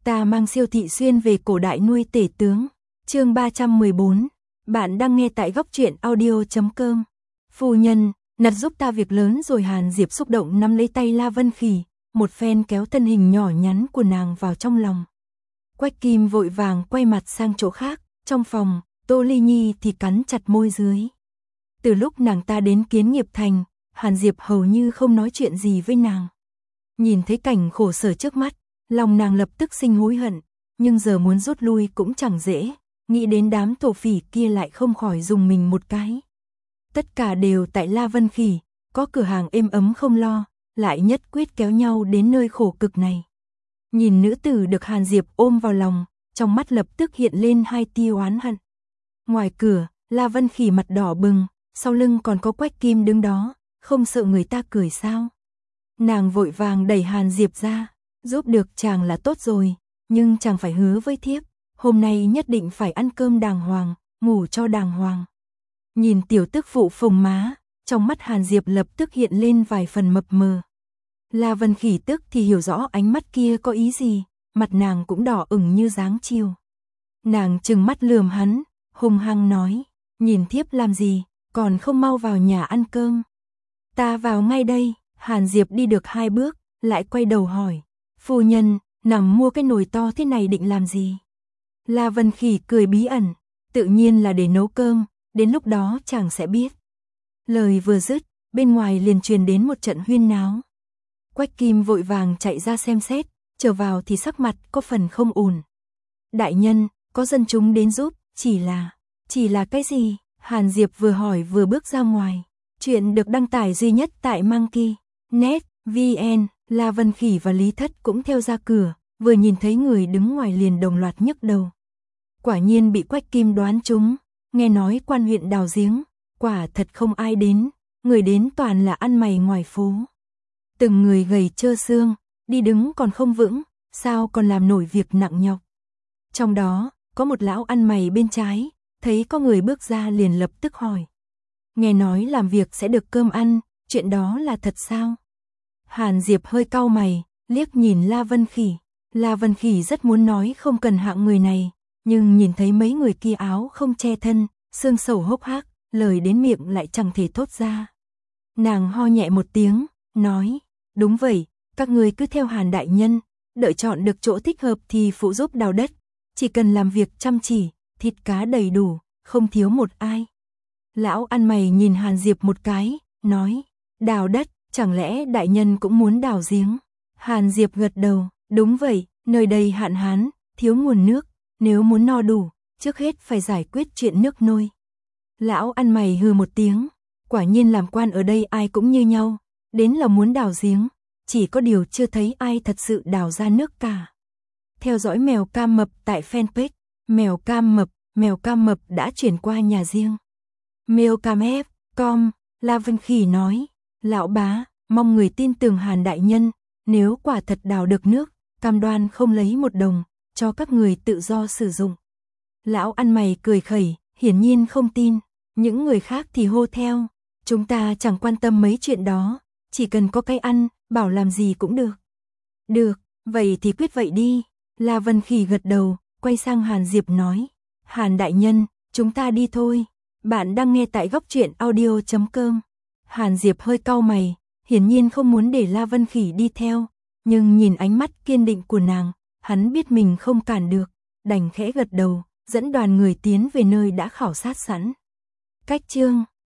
Ta mang siêu thị xuyên về cổ đại nuôi tể tướng. Chương 314. Bạn đang nghe tại góc truyện audio.com. Phu nhân, nặt giúp ta việc lớn rồi. Hàn Diệp xúc động nắm lấy tay La Vân Khỉ, một phen kéo thân hình nhỏ nhắn của nàng vào trong lòng. Quách Kim vội vàng quay mặt sang chỗ khác, trong phòng, Tô Ly Nhi thì cắn chặt môi dưới. Từ lúc nàng ta đến Kiến Nghiệp Thành, Hàn Diệp hầu như không nói chuyện gì với nàng. Nhìn thấy cảnh khổ sở trước mắt, lòng nàng lập tức sinh hối hận, nhưng giờ muốn rút lui cũng chẳng dễ, nghĩ đến đám thổ phỉ kia lại không khỏi dùng mình một cái. Tất cả đều tại La Vân Khỉ, có cửa hàng êm ấm không lo, lại nhất quyết kéo nhau đến nơi khổ cực này. Nhìn nữ tử được Hàn Diệp ôm vào lòng, trong mắt lập tức hiện lên hai tia oán hận. Ngoài cửa, La Vân Khỉ mặt đỏ bừng, sau lưng còn có Quách Kim đứng đó, không sợ người ta cười sao? Nàng vội vàng đẩy Hàn Diệp ra, giúp được chàng là tốt rồi, nhưng chàng phải hứa với thiếp, hôm nay nhất định phải ăn cơm đàng hoàng, ngủ cho đàng hoàng. Nhìn tiểu tức phụ phồng má, trong mắt Hàn Diệp lập tức hiện lên vài phần mập mờ. La Vân Khỉ tức thì hiểu rõ ánh mắt kia có ý gì, mặt nàng cũng đỏ ửng như dáng chiều. Nàng trừng mắt lườm hắn, hung hăng nói, nhìn thiếp làm gì, còn không mau vào nhà ăn cơm. Ta vào ngay đây. Hàn Diệp đi được 2 bước, lại quay đầu hỏi, phu nhân, nàng mua cái nồi to thế này định làm gì? La Vân Khỉ cười bí ẩn, tự nhiên là để nấu cơm, đến lúc đó chàng sẽ biết. Lời vừa dứt, bên ngoài liền truyền đến một trận huyên náo. Quách Kim vội vàng chạy ra xem xét, trở vào thì sắc mặt có phần không ổn. Đại nhân, có dân chúng đến giúp, chỉ là cái gì? Hàn Diệp vừa hỏi vừa bước ra ngoài. Chuyện được đăng tải duy nhất tại Monkey.net, VN. La Vân Khỉ và Lý Thất cũng theo ra cửa, vừa nhìn thấy người đứng ngoài liền đồng loạt nhức đầu. Quả nhiên bị Quách Kim đoán trúng, nghe nói quan huyện đào giếng, quả thật không ai đến, người đến toàn là ăn mày ngoài phố. Từng người gầy trơ xương, đi đứng còn không vững, sao còn làm nổi việc nặng nhọc. Trong đó, có một lão ăn mày bên trái, thấy có người bước ra liền lập tức hỏi. Nghe nói làm việc sẽ được cơm ăn, chuyện đó là thật sao? Hàn Diệp hơi cau mày, liếc nhìn La Vân Khỉ. La Vân Khỉ rất muốn nói không cần hạng người này, nhưng nhìn thấy mấy người kia áo không che thân, xương sầu hốc hác, lời đến miệng lại chẳng thể thốt ra. Nàng ho nhẹ một tiếng, nói, đúng vậy, các người cứ theo Hàn đại nhân, đợi chọn được chỗ thích hợp thì phụ giúp đào đất, chỉ cần làm việc chăm chỉ, thịt cá đầy đủ, không thiếu một ai. Lão ăn mày nhìn Hàn Diệp một cái, nói, đào đất, chẳng lẽ đại nhân cũng muốn đào giếng? Hàn Diệp gật đầu, đúng vậy, nơi đây hạn hán, thiếu nguồn nước, nếu muốn no đủ, trước hết phải giải quyết chuyện nước nôi. Lão ăn mày hừ một tiếng, quả nhiên làm quan ở đây ai cũng như nhau, đến là muốn đào giếng, chỉ có điều chưa thấy ai thật sự đào ra nước cả. Theo dõi mèo cam mập tại fanpage, mèo cam mập đã chuyển qua nhà riêng. Meocamf.com, La Vân Khỉ nói, lão bá, mong người tin tưởng Hàn đại nhân, nếu quả thật đào được nước, cam đoan không lấy một đồng, cho các người tự do sử dụng. Lão ăn mày cười khẩy, hiển nhiên không tin, những người khác thì hô theo, chúng ta chẳng quan tâm mấy chuyện đó, chỉ cần có cái ăn, bảo làm gì cũng được. Được, vậy thì quyết vậy đi. La Vân Khỉ gật đầu, quay sang Hàn Diệp nói, Hàn đại nhân, chúng ta đi thôi. Bạn đang nghe tại góc truyện audio.com. Hàn Diệp hơi cau mày, hiển nhiên không muốn để La Vân Khỉ đi theo, nhưng nhìn ánh mắt kiên định của nàng, hắn biết mình không cản được, đành khẽ gật đầu, dẫn đoàn người tiến về nơi đã khảo sát sẵn. Cách chương